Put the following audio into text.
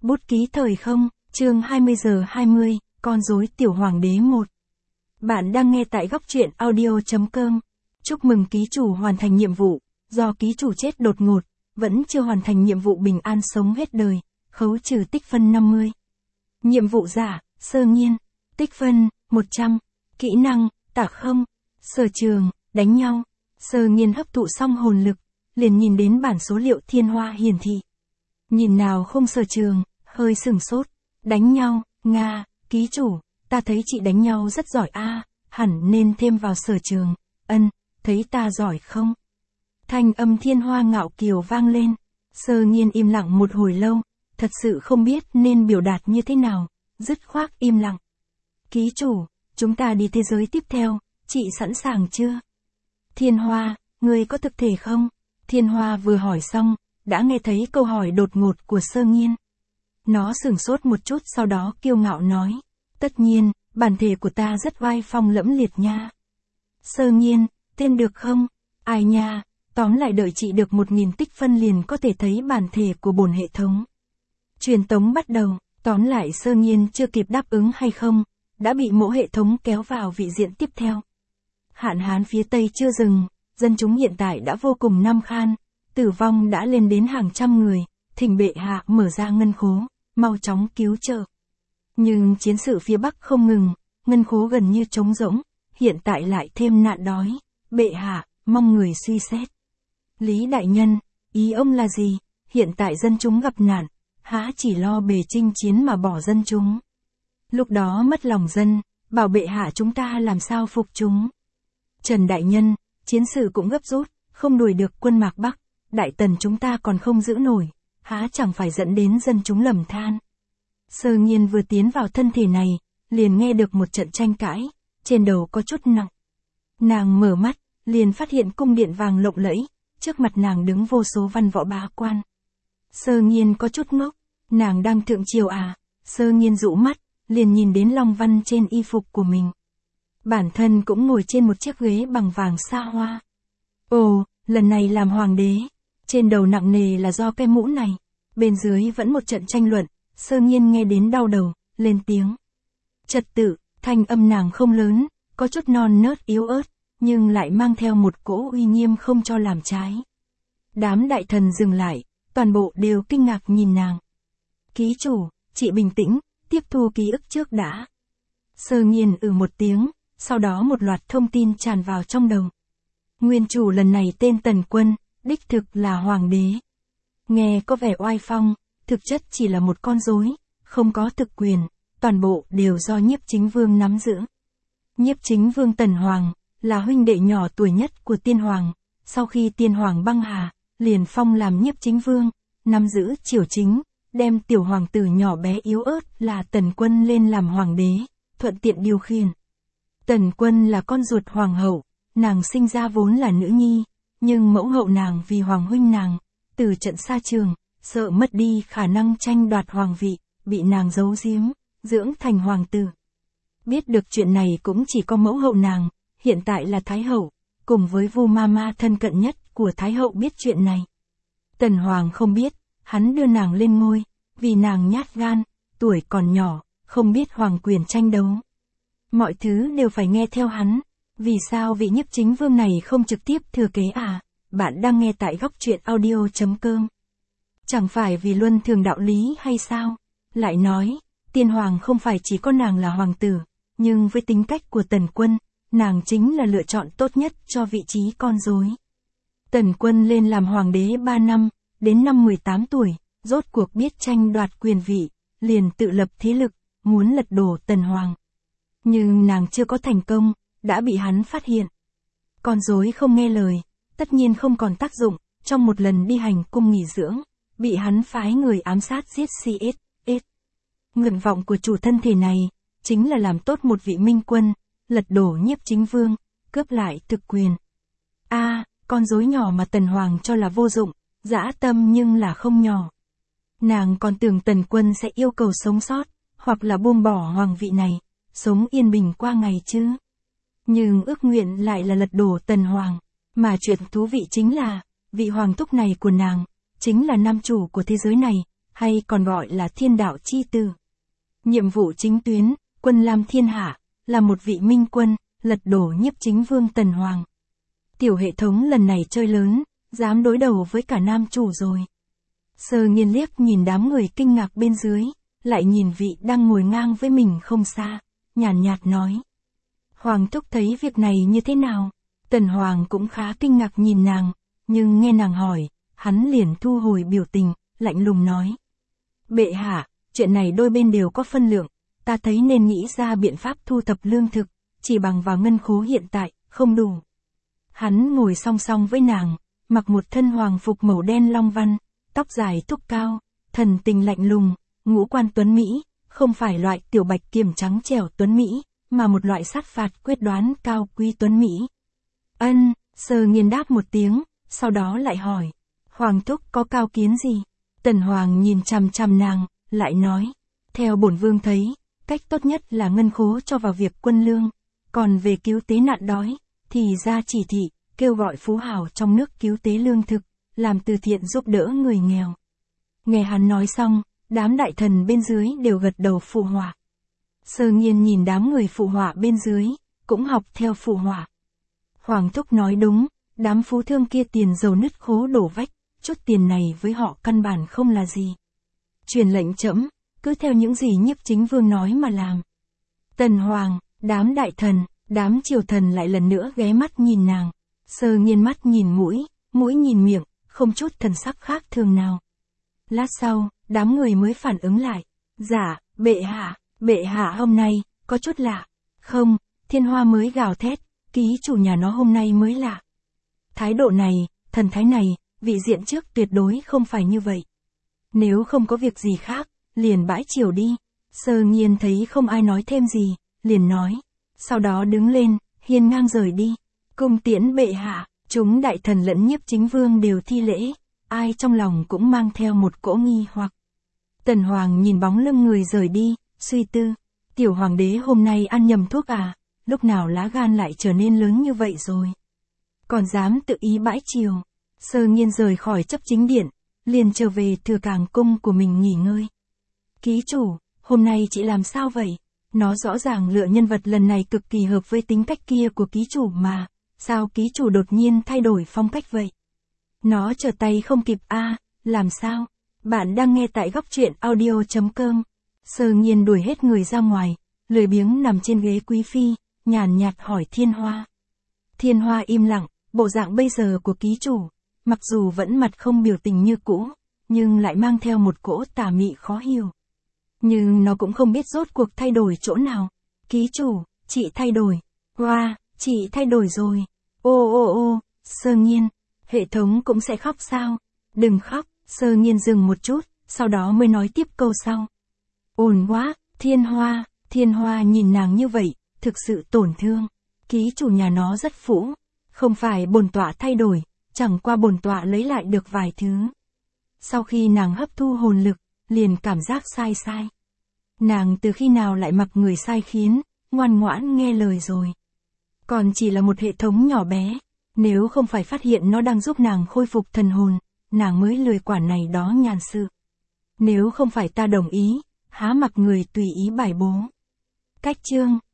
Bút ký thời không, chương 20:20, con rối tiểu hoàng đế 1. Bạn đang nghe tại góc truyện audio.com. Chúc mừng ký chủ hoàn thành nhiệm vụ, do ký chủ chết đột ngột, vẫn chưa hoàn thành nhiệm vụ bình an sống hết đời, khấu trừ tích phân 50. Nhiệm vụ giả, Sơ Nghiên, tích phân, 100, kỹ năng, tả không, sở trường, đánh nhau. Sơ Nghiên hấp thụ xong hồn lực, liền nhìn đến bản số liệu thiên hoa hiển thị. Nhìn nào không sở trường, hơi sửng sốt, đánh nhau, Nga, ký chủ, ta thấy chị đánh nhau rất giỏi a, hẳn nên thêm vào sở trường, thấy ta giỏi không? Thanh âm thiên hoa ngạo kiều vang lên, Sơ Nghiên im lặng một hồi lâu, thật sự không biết nên biểu đạt như thế nào, dứt khoát im lặng. Ký chủ, chúng ta đi thế giới tiếp theo, chị sẵn sàng chưa? Thiên Hoa, ngươi có thực thể không? Thiên Hoa vừa hỏi xong, đã nghe thấy câu hỏi đột ngột của Sơ Nghiên. Nó sửng sốt một chút sau đó kiêu ngạo nói, tất nhiên, bản thể của ta rất oai phong lẫm liệt nha. Sơ Nghiên, tên được không? Ai nha, tóm lại đợi chị được 1000 tích phân liền có thể thấy bản thể của bổn hệ thống. Truyền tống bắt đầu, tóm lại Sơ Nghiên chưa kịp đáp ứng hay không, đã bị mẫu hệ thống kéo vào vị diện tiếp theo. Hạn hán phía Tây chưa dừng, dân chúng hiện tại đã vô cùng năm khan, tử vong đã lên đến hàng trăm người, thỉnh bệ hạ mở ra ngân khố, mau chóng cứu trợ. Nhưng chiến sự phía Bắc không ngừng, ngân khố gần như trống rỗng, hiện tại lại thêm nạn đói, bệ hạ, mong người suy xét. Lý đại nhân, ý ông là gì? Hiện tại dân chúng gặp nạn, há chỉ lo bề chinh chiến mà bỏ dân chúng. Lúc đó mất lòng dân, bảo bệ hạ chúng ta làm sao phục chúng. Trần đại nhân, chiến sự cũng gấp rút, không đuổi được quân Mạc Bắc, đại tần chúng ta còn không giữ nổi, há chẳng phải dẫn đến dân chúng lầm than. Sơ Nghiên vừa tiến vào thân thể này, liền nghe được một trận tranh cãi, trên đầu có chút nặng. Nàng mở mắt, liền phát hiện cung điện vàng lộng lẫy, trước mặt nàng đứng vô số văn võ bá quan. Sơ Nghiên có chút ngốc, nàng đang thượng triều à? Sơ Nghiên dụ mắt, liền nhìn đến long văn trên y phục của mình. Bản thân cũng ngồi trên một chiếc ghế bằng vàng xa hoa. Ồ, lần này làm hoàng đế, trên đầu nặng nề là do cái mũ này. Bên dưới vẫn một trận tranh luận, Sơ Nghiên nghe đến đau đầu, lên tiếng. Trật tự, thanh âm nàng không lớn, có chút non nớt yếu ớt, nhưng lại mang theo một cỗ uy nghiêm không cho làm trái. Đám đại thần dừng lại, toàn bộ đều kinh ngạc nhìn nàng. Ký chủ, chị bình tĩnh, tiếp thu ký ức trước đã. Sơ Nghiên một tiếng, sau đó một loạt thông tin tràn vào trong đầu. Nguyên chủ lần này tên Tần Quân, đích thực là hoàng đế. Nghe có vẻ oai phong, thực chất chỉ là một con rối, không có thực quyền, toàn bộ đều do Nhiếp Chính Vương nắm giữ. Nhiếp Chính Vương Tần Hoàng, là huynh đệ nhỏ tuổi nhất của Tiên Hoàng, sau khi Tiên Hoàng băng hà, liền phong làm Nhiếp Chính Vương, nắm giữ triều chính, đem tiểu hoàng tử nhỏ bé yếu ớt là Tần Quân lên làm hoàng đế, thuận tiện điều khiển. Tần Quân là con ruột hoàng hậu, nàng sinh ra vốn là nữ nhi, nhưng mẫu hậu nàng vì hoàng huynh nàng, từ trận xa trường, sợ mất đi khả năng tranh đoạt hoàng vị, bị nàng giấu giếm, dưỡng thành hoàng tử. Biết được chuyện này cũng chỉ có mẫu hậu nàng, hiện tại là Thái hậu, cùng với Vu Mama thân cận nhất của Thái hậu biết chuyện này. Tần Hoàng không biết, hắn đưa nàng lên ngôi, vì nàng nhát gan, tuổi còn nhỏ, không biết hoàng quyền tranh đấu. Mọi thứ đều phải nghe theo hắn, vì sao vị Nhiếp Chính Vương này không trực tiếp thừa kế à? Bạn đang nghe tại góc truyện audio.com. Chẳng phải vì luân thường đạo lý hay sao? Lại nói, Tiên Hoàng không phải chỉ có nàng là hoàng tử, nhưng với tính cách của Tần Quân, nàng chính là lựa chọn tốt nhất cho vị trí con rối. Tần Quân lên làm hoàng đế 3 năm, đến năm 18 tuổi, rốt cuộc biết tranh đoạt quyền vị, liền tự lập thế lực, muốn lật đổ Tần Hoàng. Nhưng nàng chưa có thành công, đã bị hắn phát hiện. Con rối không nghe lời, tất nhiên không còn tác dụng, trong một lần đi hành cung nghỉ dưỡng, bị hắn phái người ám sát giết CSS. Nguyện vọng của chủ thân thể này, chính là làm tốt một vị minh quân, lật đổ Nhiếp Chính Vương, cướp lại thực quyền. Con rối nhỏ mà Tần Hoàng cho là vô dụng, dã tâm nhưng là không nhỏ. Nàng còn tưởng Tần Quân sẽ yêu cầu sống sót, hoặc là buông bỏ hoàng vị này, sống yên bình qua ngày chứ. Nhưng ước nguyện lại là lật đổ Tần Hoàng, mà chuyện thú vị chính là, vị hoàng thúc này của nàng, chính là nam chủ của thế giới này, hay còn gọi là thiên đạo chi tử. Nhiệm vụ chính tuyến, quân Lam thiên hạ, là một vị minh quân, lật đổ Nhiếp Chính Vương Tần Hoàng. Tiểu hệ thống lần này chơi lớn, dám đối đầu với cả nam chủ rồi. Sơ Nghiên liếc nhìn đám người kinh ngạc bên dưới, lại nhìn vị đang ngồi ngang với mình không xa, nhàn nhạt nói. Hoàng thúc thấy việc này như thế nào? Tần Hoàng cũng khá kinh ngạc nhìn nàng, nhưng nghe nàng hỏi, hắn liền thu hồi biểu tình, lạnh lùng nói. Bệ hạ, chuyện này đôi bên đều có phân lượng, ta thấy nên nghĩ ra biện pháp thu thập lương thực, chỉ bằng vào ngân khố hiện tại, không đủ. Hắn ngồi song song với nàng, mặc một thân hoàng phục màu đen long văn, tóc dài thúc cao, thần tình lạnh lùng, ngũ quan tuấn Mỹ, không phải loại tiểu bạch kiểm trắng trẻo tuấn Mỹ, mà một loại sát phạt quyết đoán cao quý tuấn Mỹ. Ân, Sơ Nghiên đáp một tiếng, sau đó lại hỏi. Hoàng thúc có cao kiến gì? Tần Hoàng nhìn chằm chằm nàng, lại nói. Theo bổn vương thấy, cách tốt nhất là ngân khố cho vào việc quân lương, còn về cứu tế nạn đói, thì ra chỉ thị, kêu gọi phú hào trong nước cứu tế lương thực, làm từ thiện giúp đỡ người nghèo. Nghe hắn nói xong, đám đại thần bên dưới đều gật đầu phụ họa. Sơ Nghiên nhìn đám người phụ họa bên dưới, cũng học theo phụ họa. Hoàng thúc nói đúng, đám phú thương kia tiền giàu nứt khố đổ vách, chút tiền này với họ căn bản không là gì. Truyền lệnh trẫm, cứ theo những gì Nhiếp Chính Vương nói mà làm. Tần Hoàng, đám đại thần, đám triều thần lại lần nữa ghé mắt nhìn nàng. Sơ Nghiên mắt nhìn mũi nhìn miệng, không chút thần sắc khác thường nào. Lát sau, đám người mới phản ứng lại. Dạ, bệ hạ hôm nay, có chút lạ. Không, Thiên Hoa mới gào thét, ký chủ nhà nó hôm nay mới lạ. Thái độ này, thần thái này, vị diện trước tuyệt đối không phải như vậy. Nếu không có việc gì khác, liền bãi triều đi. Sơ Nghiên thấy không ai nói thêm gì, liền nói. Sau đó đứng lên, hiên ngang rời đi. Cung tiễn bệ hạ, chúng đại thần lẫn Nhiếp Chính Vương đều thi lễ, ai trong lòng cũng mang theo một cỗ nghi hoặc. Tần Hoàng nhìn bóng lưng người rời đi, suy tư. Tiểu hoàng đế hôm nay ăn nhầm thuốc à, lúc nào lá gan lại trở nên lớn như vậy rồi. Còn dám tự ý bãi triều. Sơ Nghiên rời khỏi chấp chính điện, liền trở về thừa cảng cung của mình nghỉ ngơi. Ký chủ, hôm nay chị làm sao vậy? Nó rõ ràng lựa nhân vật lần này cực kỳ hợp với tính cách kia của ký chủ mà, sao ký chủ đột nhiên thay đổi phong cách vậy? Nó trở tay không kịp a, làm sao? Bạn đang nghe tại góc truyện audio.com. Sơ Nghiên đuổi hết người ra ngoài, lười biếng nằm trên ghế quý phi, nhàn nhạt hỏi Thiên Hoa. Thiên Hoa im lặng, bộ dạng bây giờ của ký chủ, mặc dù vẫn mặt không biểu tình như cũ, nhưng lại mang theo một cỗ tà mị khó hiểu. Nhưng nó cũng không biết rốt cuộc thay đổi chỗ nào. Ký chủ, chị thay đổi. Wow, chị thay đổi rồi. Ô, Sơ Nghiên, hệ thống cũng sẽ khóc sao? Đừng khóc, Sơ Nghiên dừng một chút, sau đó mới nói tiếp câu sau. Ổn quá, Thiên Hoa nhìn nàng như vậy, thực sự tổn thương. Ký chủ nhà nó rất phũ, không phải bổn tọa thay đổi, chẳng qua bổn tọa lấy lại được vài thứ. Sau khi nàng hấp thu hồn lực, liền cảm giác sai. Nàng từ khi nào lại mặc người sai khiến, ngoan ngoãn nghe lời rồi. Còn chỉ là một hệ thống nhỏ bé, nếu không phải phát hiện nó đang giúp nàng khôi phục thần hồn, nàng mới lười quản này đó nhàn sự. Nếu không phải ta đồng ý, há mặc người tùy ý bài bố. Cách chương